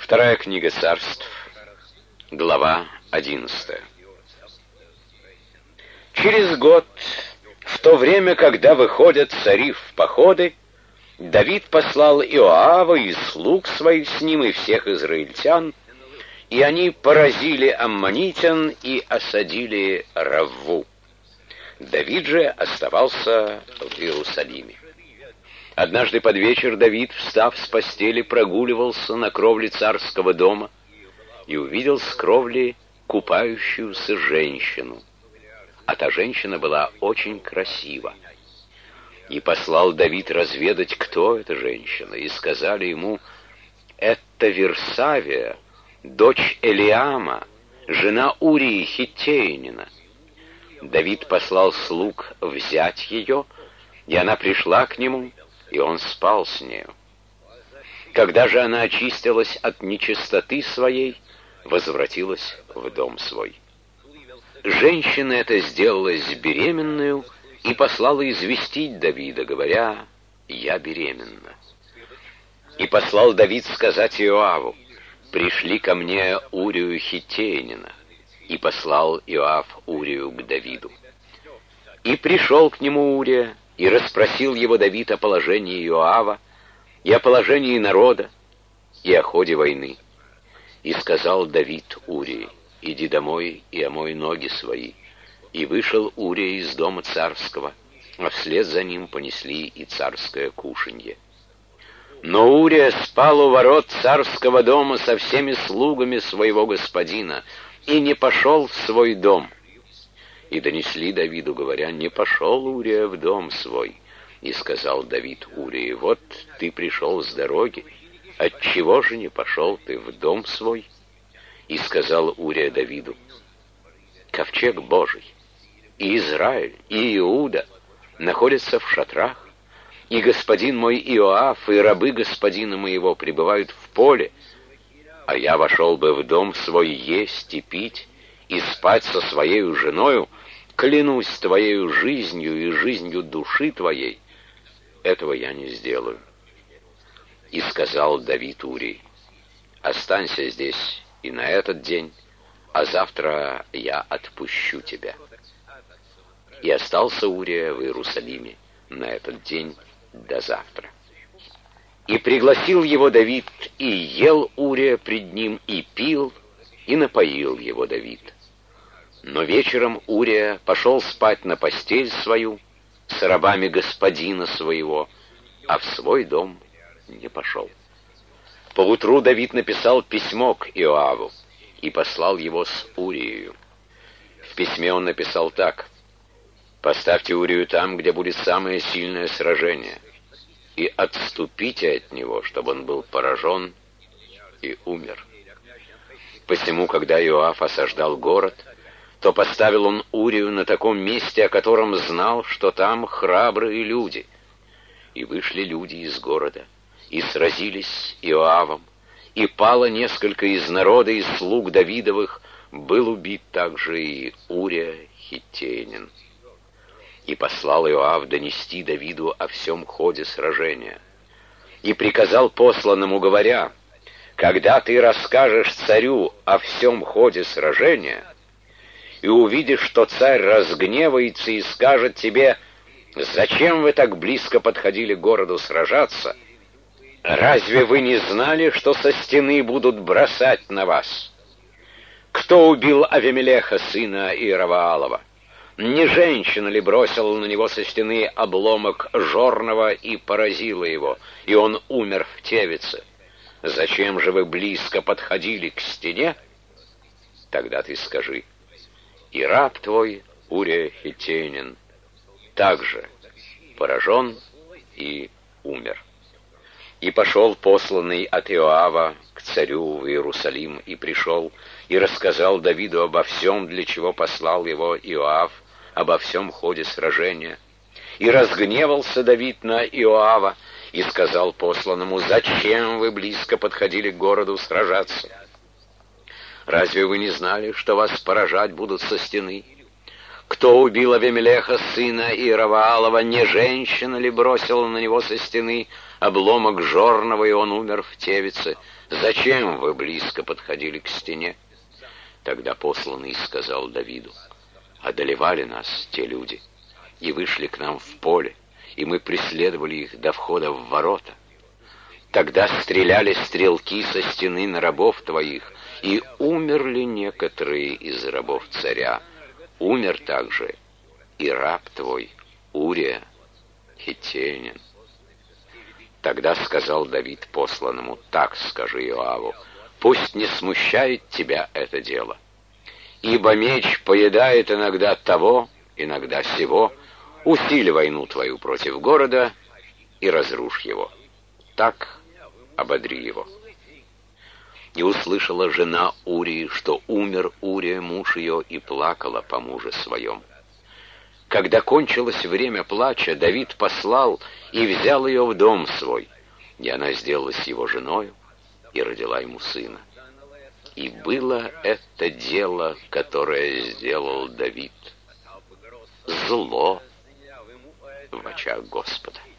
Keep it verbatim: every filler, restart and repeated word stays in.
Вторая книга Царств, глава одиннадцатая. Через год, в то время, когда выходят цари в походы, Давид послал Иоава и слуг своих с ним и всех израильтян, и они поразили аммонитян и осадили Равву. Давид же оставался в Иерусалиме. Однажды под вечер Давид, встав с постели, прогуливался на кровле царского дома и увидел с кровли купающуюся женщину. А та женщина была очень красива. И послал Давид разведать, кто эта женщина, и сказали ему: «Это Версавия, дочь Элиама, жена Урии Хиттеянина». Давид послал слуг взять ее, и она пришла к нему, и он спал с нею. Когда же она очистилась от нечистоты своей, возвратилась в дом свой. Женщина эта сделалась беременную и послала известить Давида, говоря: «Я беременна». И послал Давид сказать Иоаву: «Пришли ко мне Урию Хиттеянина». И послал Иоав Урию к Давиду. И пришел к нему Урия, и расспросил его Давид о положении Иоава, и о положении народа, и о ходе войны. И сказал Давид Урии: «Иди домой и омой ноги свои». И вышел Урия из дома царского, а вслед за ним понесли и царское кушанье. Но Урия спал у ворот царского дома со всеми слугами своего господина, и не пошел в свой дом. И донесли Давиду, говоря: «Не пошел Урия в дом свой». И сказал Давид Урии: «Вот ты пришел с дороги, отчего же не пошел ты в дом свой?» И сказал Урия Давиду: «Ковчег Божий, и Израиль, и Иуда находятся в шатрах, и господин мой Иоав, и рабы господина моего пребывают в поле, а я вошел бы в дом свой есть и пить, и спать со своею женою, клянусь твоею жизнью и жизнью души твоей, этого я не сделаю». И сказал Давид Урии: «Останься здесь и на этот день, а завтра я отпущу тебя». И остался Урия в Иерусалиме на этот день до завтра. И пригласил его Давид, и ел Урия пред ним, и пил, и напоил его Давид. Но вечером Урия пошел спать на постель свою с рабами господина своего, а в свой дом не пошел. Поутру Давид написал письмо к Иоаву и послал его с Урией. В письме он написал так: «Поставьте Урию там, где будет самое сильное сражение, и отступите от него, чтобы он был поражен и умер». Посему, когда Иоав осаждал город, то поставил он Урию на таком месте, о котором знал, что там храбрые люди. И вышли люди из города, и сразились с Иоавом, и пало несколько из народа, и слуг Давидовых, был убит также и Урия Хиттеянин. И послал Иоав донести Давиду о всем ходе сражения. И приказал посланному, говоря: «Когда ты расскажешь царю о всем ходе сражения, и увидишь, что царь разгневается и скажет тебе: зачем вы так близко подходили к городу сражаться? Разве вы не знали, что со стены будут бросать на вас? Кто убил Авимелеха, сына Иераваалова? Не женщина ли бросила на него со стены обломок жорного и поразила его, и он умер в тевице? Зачем же вы близко подходили к стене? Тогда ты скажи: и раб твой, Урия Хиттеянин, также поражен и умер». И пошел посланный от Иоава к царю в Иерусалим, и пришел, и рассказал Давиду обо всем, для чего послал его Иоав, обо всем ходе сражения. И разгневался Давид на Иоава, и сказал посланному: «Зачем вы близко подходили к городу сражаться? Разве вы не знали, что вас поражать будут со стены? Кто убил Авимелеха, сына Иераваалова? Не женщина ли бросила на него со стены обломок жорного, и он умер в Тевице? Зачем вы близко подходили к стене?» Тогда посланный сказал Давиду: «Одолевали нас те люди, и вышли к нам в поле, и мы преследовали их до входа в ворота. Тогда стреляли стрелки со стены на рабов твоих, и умерли некоторые из рабов царя. Умер также и раб твой Урия хиттеянин». Тогда сказал Давид посланному: «Так скажи Иоаву: пусть не смущает тебя это дело, ибо меч поедает иногда того, иногда сего. Усиль войну твою против города и разрушь его. Так ободри его». И услышала жена Урии, что умер Урия, муж ее, и плакала по муже своем. Когда кончилось время плача, Давид послал и взял ее в дом свой, и она сделалась его женою и родила ему сына. И было это дело, которое сделал Давид, зло в очах Господа.